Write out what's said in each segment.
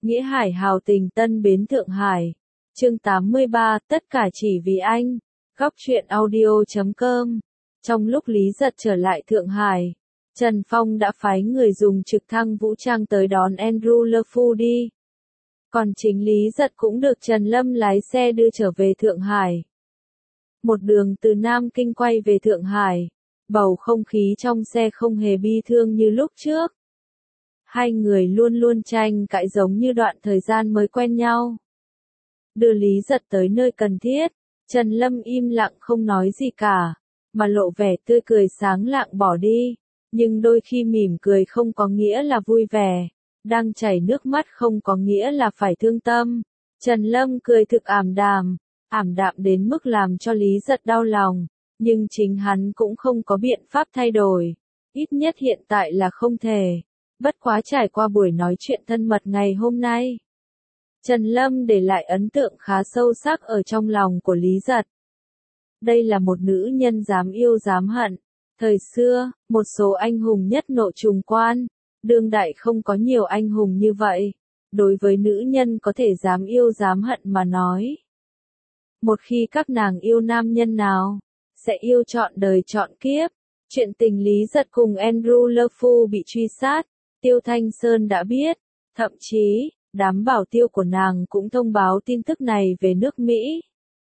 Nghĩa Hải hào tình Tân Bến Thượng Hải. Chương 83, tất cả chỉ vì anh. Góc truyện audio.com. Trong lúc Lý Giật trở lại Thượng Hải, Trần Phong đã phái người dùng trực thăng vũ trang tới đón Andrew Le Fou đi. Còn chính Lý Giật cũng được Trần Lâm lái xe đưa trở về Thượng Hải. Một đường từ Nam Kinh quay về Thượng Hải, bầu không khí trong xe không hề bi thương như lúc trước. Hai người luôn luôn tranh cãi giống như đoạn thời gian mới quen nhau. Đưa Lý Giật tới nơi cần thiết, Trần Lâm im lặng không nói gì cả, mà lộ vẻ tươi cười sáng lạng bỏ đi. Nhưng đôi khi mỉm cười không có nghĩa là vui vẻ, đang chảy nước mắt không có nghĩa là phải thương tâm. Trần Lâm cười thực ảm đạm đến mức làm cho Lý Giật đau lòng, nhưng chính hắn cũng không có biện pháp thay đổi, ít nhất hiện tại là không thể. Bất quá trải qua buổi nói chuyện thân mật ngày hôm nay, Trần Lâm để lại ấn tượng khá sâu sắc ở trong lòng của Lý Giật. Đây là một nữ nhân dám yêu dám hận. Thời xưa, một số anh hùng nhất nộ trùng quan, đương đại không có nhiều anh hùng như vậy. Đối với nữ nhân có thể dám yêu dám hận mà nói, một khi các nàng yêu nam nhân nào, sẽ yêu trọn đời trọn kiếp. Chuyện tình Lý Giật cùng Andrew Le Fou bị truy sát, Tiêu Thanh Sơn đã biết, thậm chí, đám bảo tiêu của nàng cũng thông báo tin tức này về nước Mỹ.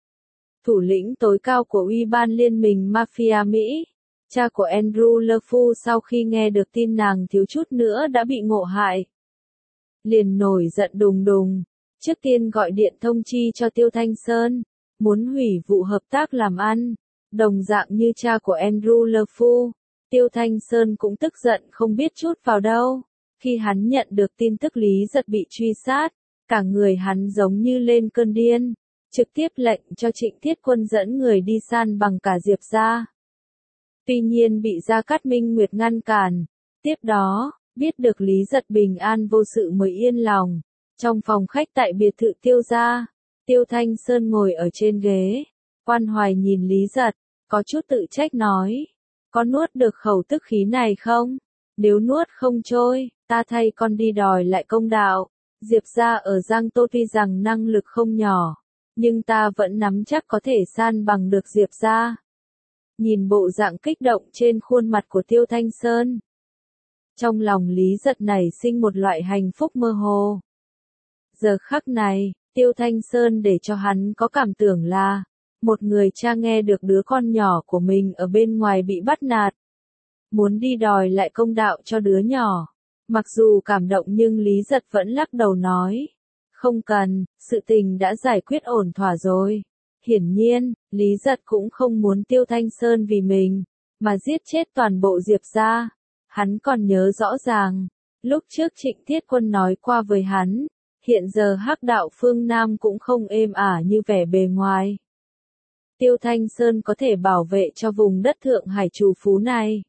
Thủ lĩnh tối cao của Ủy ban Liên minh Mafia Mỹ, cha của Andrew Le Fou sau khi nghe được tin nàng thiếu chút nữa đã bị ngộ hại, liền nổi giận đùng đùng, trước tiên gọi điện thông chi cho Tiêu Thanh Sơn, muốn hủy vụ hợp tác làm ăn. Đồng dạng như cha của Andrew Le Fou, Tiêu Thanh Sơn cũng tức giận không biết chút vào đâu. Khi hắn nhận được tin tức Lý Giật bị truy sát, cả người hắn giống như lên cơn điên, trực tiếp lệnh cho Trịnh Thiết Quân dẫn người đi san bằng cả Diệp gia. Tuy nhiên bị Gia Cát Minh Nguyệt ngăn cản. Tiếp đó, biết được Lý Giật bình an vô sự mới yên lòng. Trong phòng khách tại biệt thự Tiêu gia, Tiêu Thanh Sơn ngồi ở trên ghế, quan hoài nhìn Lý Giật, có chút tự trách nói, có nuốt được khẩu tức khí này không? Nếu nuốt không trôi, ta thay con đi đòi lại công đạo. Diệp gia ở Giang Tô tuy rằng năng lực không nhỏ, nhưng ta vẫn nắm chắc có thể san bằng được Diệp gia. Nhìn bộ dạng kích động trên khuôn mặt của Tiêu Thanh Sơn, trong lòng Lý Giật nảy sinh một loại hạnh phúc mơ hồ. Giờ khắc này, Tiêu Thanh Sơn để cho hắn có cảm tưởng là, một người cha nghe được đứa con nhỏ của mình ở bên ngoài bị bắt nạt, muốn đi đòi lại công đạo cho đứa nhỏ. Mặc dù cảm động nhưng Lý Giật vẫn lắc đầu nói, không cần, sự tình đã giải quyết ổn thỏa rồi. Hiển nhiên, Lý Giật cũng không muốn Tiêu Thanh Sơn vì mình, mà giết chết toàn bộ Diệp gia. Hắn còn nhớ rõ ràng, lúc trước Trịnh Thiết Quân nói qua với hắn, hiện giờ Hắc đạo phương Nam cũng không êm ả như vẻ bề ngoài. Tiêu Thanh Sơn có thể bảo vệ cho vùng đất Thượng Hải trù phú này,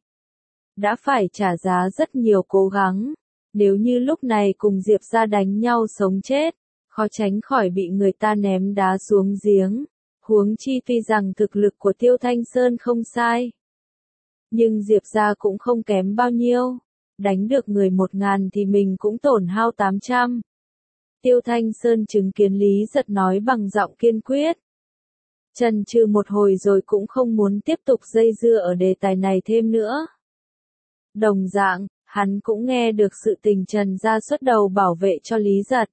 đã phải trả giá rất nhiều cố gắng. Nếu như lúc này cùng Diệp gia đánh nhau sống chết, khó tránh khỏi bị người ta ném đá xuống giếng. Huống chi tuy rằng thực lực của Tiêu Thanh Sơn không sai, nhưng Diệp gia cũng không kém bao nhiêu. Đánh được người 1000 thì mình cũng tổn hao 800. Tiêu Thanh Sơn chứng kiến Lý Giật nói bằng giọng kiên quyết. Chần chừ một hồi rồi cũng không muốn tiếp tục dây dưa ở đề tài này thêm nữa. Đồng dạng, hắn cũng nghe được sự tình Trần gia xuất đầu bảo vệ cho Lý Giật.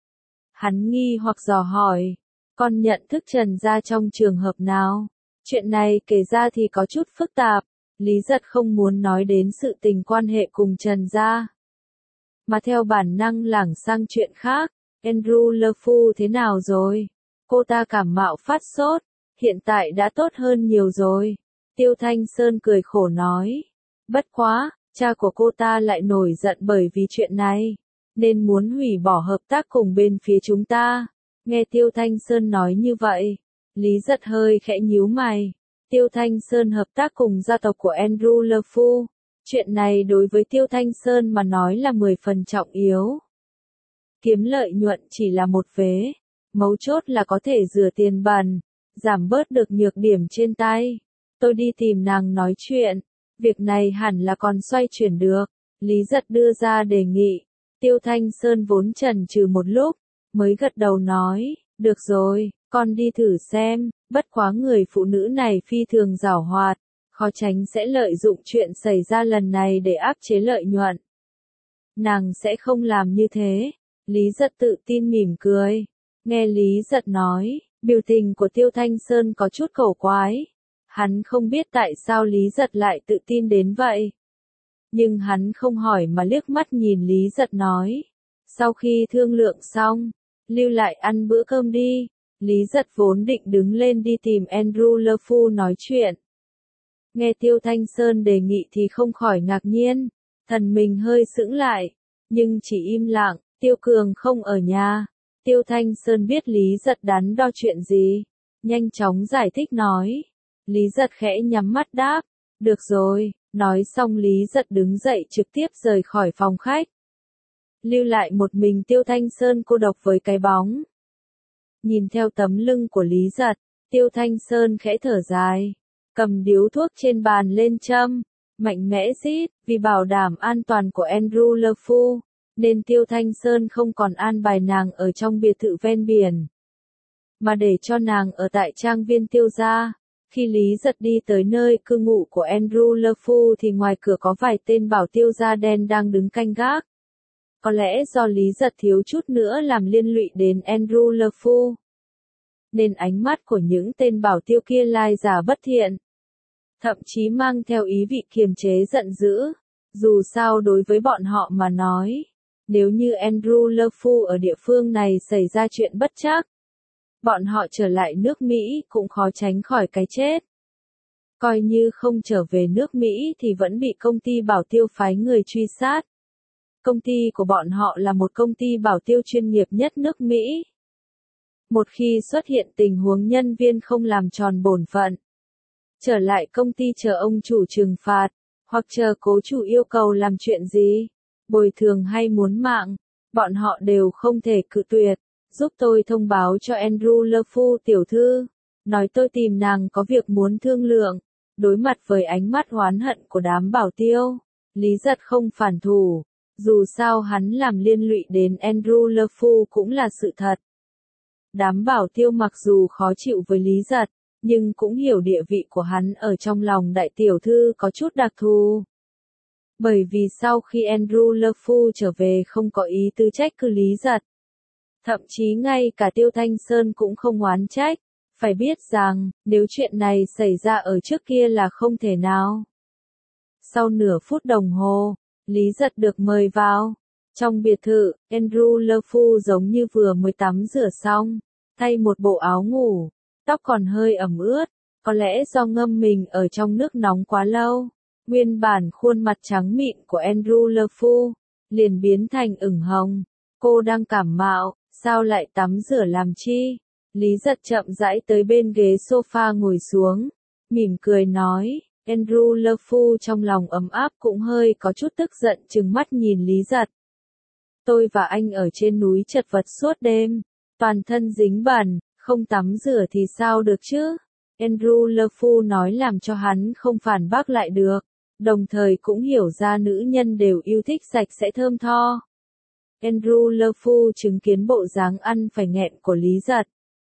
Hắn nghi hoặc dò hỏi, con nhận thức Trần gia trong trường hợp nào? Chuyện này kể ra thì có chút phức tạp, Lý Giật không muốn nói đến sự tình quan hệ cùng Trần gia, mà theo bản năng lảng sang chuyện khác. Andrew Le Fou thế nào rồi? Cô ta cảm mạo phát sốt, hiện tại đã tốt hơn nhiều rồi. Tiêu Thanh Sơn cười khổ nói, bất quá, cha của cô ta lại nổi giận bởi vì chuyện này, nên muốn hủy bỏ hợp tác cùng bên phía chúng ta. Nghe Tiêu Thanh Sơn nói như vậy, Lý Giật hơi khẽ nhíu mày. Tiêu Thanh Sơn hợp tác cùng gia tộc của Andrew Le Fou, chuyện này đối với Tiêu Thanh Sơn mà nói là 10 phần trọng yếu. Kiếm lợi nhuận chỉ là một vế, mấu chốt là có thể rửa tiền bẩn, giảm bớt được nhược điểm trên tay. Tôi đi tìm nàng nói chuyện, việc này hẳn là còn xoay chuyển được. Lý Giật đưa ra đề nghị, Tiêu Thanh Sơn vốn chần chừ một lúc, mới gật đầu nói, được rồi, con đi thử xem, bất quá người phụ nữ này phi thường giảo hoạt, khó tránh sẽ lợi dụng chuyện xảy ra lần này để áp chế lợi nhuận. Nàng sẽ không làm như thế. Lý Giật tự tin mỉm cười. Nghe Lý Giật nói, biểu tình của Tiêu Thanh Sơn có chút cổ quái. Hắn không biết tại sao Lý Giật lại tự tin đến vậy. Nhưng hắn không hỏi mà liếc mắt nhìn Lý Giật nói. Sau khi thương lượng xong, lưu lại ăn bữa cơm đi. Lý Giật vốn định đứng lên đi tìm Andrew LeFou nói chuyện. Nghe Tiêu Thanh Sơn đề nghị thì không khỏi ngạc nhiên. Thần mình hơi sững lại, nhưng chỉ im lặng. Tiêu Cường không ở nhà. Tiêu Thanh Sơn biết Lý Giật đắn đo chuyện gì, nhanh chóng giải thích nói. Lý Giật khẽ nhắm mắt đáp, được rồi, nói xong Lý Giật đứng dậy trực tiếp rời khỏi phòng khách. Lưu lại một mình Tiêu Thanh Sơn cô độc với cái bóng. Nhìn theo tấm lưng của Lý Giật, Tiêu Thanh Sơn khẽ thở dài, cầm điếu thuốc trên bàn lên châm, mạnh mẽ rít, vì bảo đảm an toàn của Andrew LeFou, nên Tiêu Thanh Sơn không còn an bài nàng ở trong biệt thự ven biển, mà để cho nàng ở tại trang viên Tiêu gia. Khi Lý Giật đi tới nơi cư ngụ của Andrew LeFou thì ngoài cửa có vài tên bảo tiêu da đen đang đứng canh gác. Có lẽ do Lý Giật thiếu chút nữa làm liên lụy đến Andrew LeFou, nên ánh mắt của những tên bảo tiêu kia lai giả bất thiện, thậm chí mang theo ý vị kiềm chế giận dữ. Dù sao đối với bọn họ mà nói, nếu như Andrew LeFou ở địa phương này xảy ra chuyện bất trắc, bọn họ trở lại nước Mỹ cũng khó tránh khỏi cái chết. Coi như không trở về nước Mỹ thì vẫn bị công ty bảo tiêu phái người truy sát. Công ty của bọn họ là một công ty bảo tiêu chuyên nghiệp nhất nước Mỹ. Một khi xuất hiện tình huống nhân viên không làm tròn bổn phận, trở lại công ty chờ ông chủ trừng phạt, hoặc chờ cố chủ yêu cầu làm chuyện gì, bồi thường hay muốn mạng, bọn họ đều không thể cự tuyệt. Giúp tôi thông báo cho Andrew LeFou tiểu thư, nói tôi tìm nàng có việc muốn thương lượng. Đối mặt với ánh mắt oán hận của đám bảo tiêu, Lý Giật không phản thủ, dù sao hắn làm liên lụy đến Andrew LeFou cũng là sự thật. Đám bảo tiêu mặc dù khó chịu với Lý Giật, nhưng cũng hiểu địa vị của hắn ở trong lòng đại tiểu thư có chút đặc thù. Bởi vì sau khi Andrew LeFou trở về không có ý tư trách cứ Lý Giật. Thậm chí ngay cả Tiêu Thanh Sơn cũng không oán trách. Phải biết rằng, nếu chuyện này xảy ra ở trước kia là không thể nào. Sau nửa phút đồng hồ, Lý Giật được mời vào. Trong biệt thự, Andrew LeFou giống như vừa mới tắm rửa xong, thay một bộ áo ngủ, tóc còn hơi ẩm ướt, có lẽ do ngâm mình ở trong nước nóng quá lâu. Nguyên bản khuôn mặt trắng mịn của Andrew LeFou liền biến thành ửng hồng. Cô đang cảm mạo, sao lại tắm rửa làm chi? Lý Giật chậm rãi tới bên ghế sofa ngồi xuống, mỉm cười nói. Andrew LeFou trong lòng ấm áp cũng hơi có chút tức giận trừng mắt nhìn Lý Giật. Tôi và anh ở trên núi chật vật suốt đêm, toàn thân dính bẩn, không tắm rửa thì sao được chứ? Andrew LeFou nói làm cho hắn không phản bác lại được, đồng thời cũng hiểu ra nữ nhân đều yêu thích sạch sẽ thơm tho. Andrew LeFou chứng kiến bộ dáng ăn phải nghẹn của Lý Giật,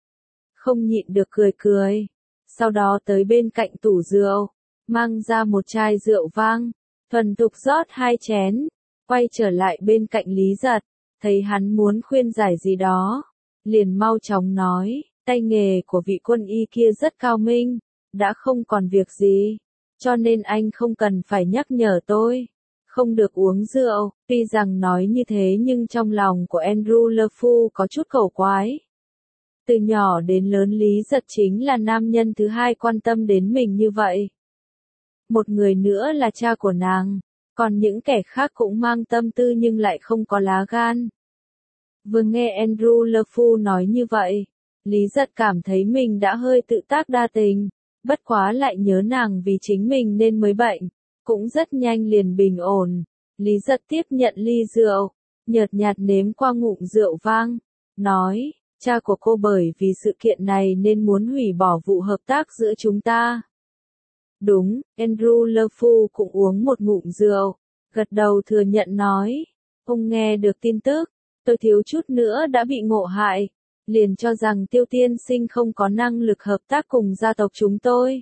không nhịn được cười cười, sau đó tới bên cạnh tủ rượu, mang ra một chai rượu vang, thuần thục rót 2 chén, quay trở lại bên cạnh Lý Giật, thấy hắn muốn khuyên giải gì đó, liền mau chóng nói, tay nghề của vị quân y kia rất cao minh, đã không còn việc gì, cho nên anh không cần phải nhắc nhở tôi, không được uống rượu. Tuy rằng nói như thế nhưng trong lòng của Andrew LeFou có chút cổ quái. Từ nhỏ đến lớn Lý Giật chính là nam nhân thứ hai quan tâm đến mình như vậy. Một người nữa là cha của nàng, còn những kẻ khác cũng mang tâm tư nhưng lại không có lá gan. Vừa nghe Andrew LeFou nói như vậy, Lý Giật cảm thấy mình đã hơi tự tác đa tình, bất quá lại nhớ nàng vì chính mình nên mới bệnh, cũng rất nhanh liền bình ổn. Lý Giật tiếp nhận ly rượu, nhợt nhạt nếm qua ngụm rượu vang, nói, cha của cô bởi vì sự kiện này nên muốn hủy bỏ vụ hợp tác giữa chúng ta. Đúng, Andrew LeFou cũng uống một ngụm rượu, gật đầu thừa nhận nói, Ông nghe được tin tức, tôi thiếu chút nữa đã bị ngộ hại, liền cho rằng Tiêu tiên sinh không có năng lực hợp tác cùng gia tộc chúng tôi.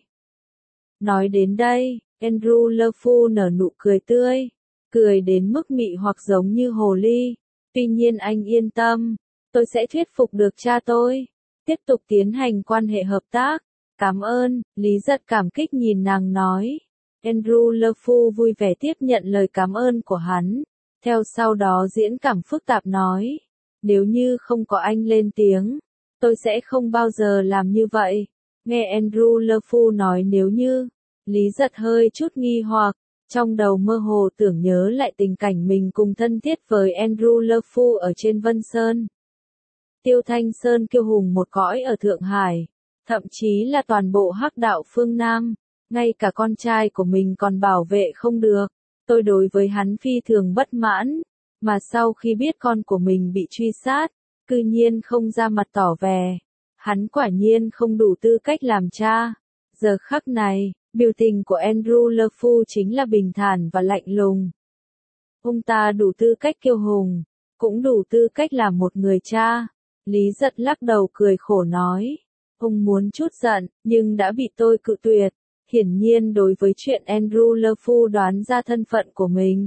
Nói đến đây, Andrew Lefu nở nụ cười tươi, cười đến mức mị hoặc giống như hồ ly. Tuy nhiên anh yên tâm, tôi sẽ thuyết phục được cha tôi, tiếp tục tiến hành quan hệ hợp tác. Cảm ơn, Lý Giật cảm kích nhìn nàng nói. Andrew Lefu vui vẻ tiếp nhận lời cảm ơn của hắn, theo sau đó diễn cảm phức tạp nói. Nếu như không có anh lên tiếng, tôi sẽ không bao giờ làm như vậy. Nghe Andrew Lefu nói nếu như, Lý Giật hơi chút nghi hoặc, trong đầu mơ hồ tưởng nhớ lại tình cảnh mình cùng thân thiết với Andrew Lefu ở trên Vân Sơn. Tiêu Thanh Sơn kiêu hùng một cõi ở Thượng Hải, thậm chí là toàn bộ Hắc đạo phương Nam, ngay cả con trai của mình còn bảo vệ không được. Tôi đối với hắn phi thường bất mãn, mà sau khi biết con của mình bị truy sát, cư nhiên không ra mặt tỏ vẻ. Hắn quả nhiên không đủ tư cách làm cha. Giờ khắc này, biểu tình của Andrew Lefu chính là bình thản và lạnh lùng. Ông ta đủ tư cách kiêu hùng, cũng đủ tư cách làm một người cha. Lý Giật lắc đầu cười khổ nói. Ông muốn chút giận, nhưng đã bị tôi cự tuyệt. Hiển nhiên đối với chuyện Andrew Lefu đoán ra thân phận của mình,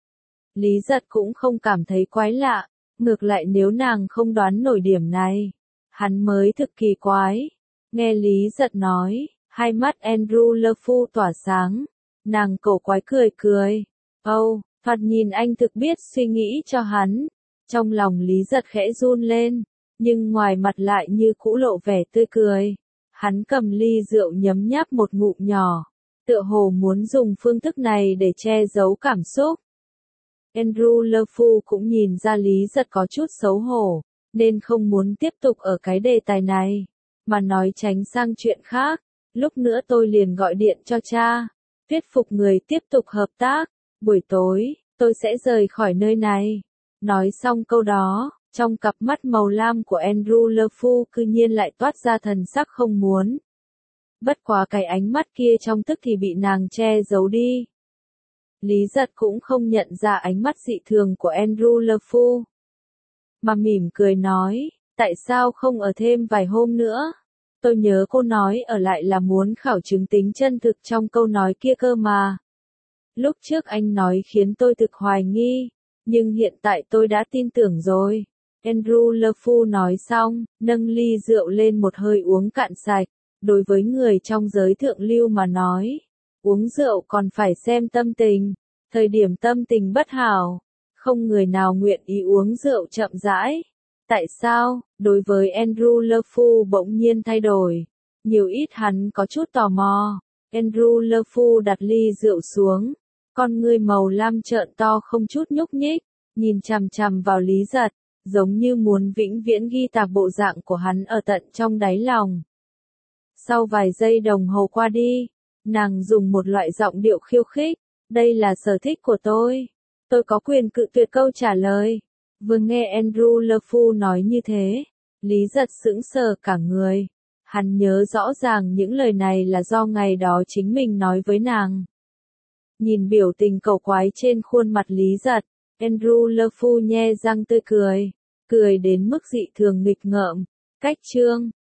Lý Giật cũng không cảm thấy quái lạ. Ngược lại nếu nàng không đoán nổi điểm này, hắn mới thực kỳ quái. Nghe Lý Giật nói, hai mắt Andrew Lefu tỏa sáng. Nàng cổ quái cười cười. Thoạt nhìn anh thực biết suy nghĩ cho hắn. Trong lòng Lý Giật khẽ run lên, nhưng ngoài mặt lại như cũ lộ vẻ tươi cười. Hắn cầm ly rượu nhấm nháp một ngụm nhỏ, tựa hồ muốn dùng phương thức này để che giấu cảm xúc. Andrew Lefu cũng nhìn ra Lý Giật có chút xấu hổ, nên không muốn tiếp tục ở cái đề tài này, mà nói tránh sang chuyện khác. Lúc nữa tôi liền gọi điện cho cha, thuyết phục người tiếp tục hợp tác. Buổi tối, tôi sẽ rời khỏi nơi này. Nói xong câu đó, trong cặp mắt màu lam của Andrew Lefu cư nhiên lại toát ra thần sắc không muốn. Bất quá cái ánh mắt kia trong tức thì bị nàng che giấu đi. Lý Giật cũng không nhận ra ánh mắt dị thường của Andrew Lefu, mà mỉm cười nói, tại sao không ở thêm vài hôm nữa? Tôi nhớ cô nói ở lại là muốn khảo chứng tính chân thực trong câu nói kia cơ mà. Lúc trước anh nói khiến tôi thực hoài nghi, nhưng hiện tại tôi đã tin tưởng rồi. Andrew Lefu nói xong, nâng ly rượu lên một hơi uống cạn sạch. Đối với người trong giới thượng lưu mà nói, uống rượu còn phải xem tâm tình. Thời điểm tâm tình bất hảo, không người nào nguyện ý uống rượu chậm rãi. Tại sao? Đối với Andrew Lefu bỗng nhiên thay đổi. Nhiều ít hắn có chút tò mò. Andrew Lefu đặt ly rượu xuống, con ngươi màu lam trợn to không chút nhúc nhích, nhìn chằm chằm vào Lý Giật, giống như muốn vĩnh viễn ghi tạc bộ dạng của hắn ở tận trong đáy lòng. Sau vài giây đồng hồ qua đi, nàng dùng một loại giọng điệu khiêu khích, đây là sở thích của tôi có quyền cự tuyệt câu trả lời. Vừa nghe Andrew Lefu nói như thế, Lý Giật sững sờ cả người. Hắn nhớ rõ ràng những lời này là do ngày đó chính mình nói với nàng. Nhìn biểu tình cầu quái trên khuôn mặt Lý Giật, Andrew Lefu nhe răng tươi cười, cười đến mức dị thường nghịch ngợm. Cách chương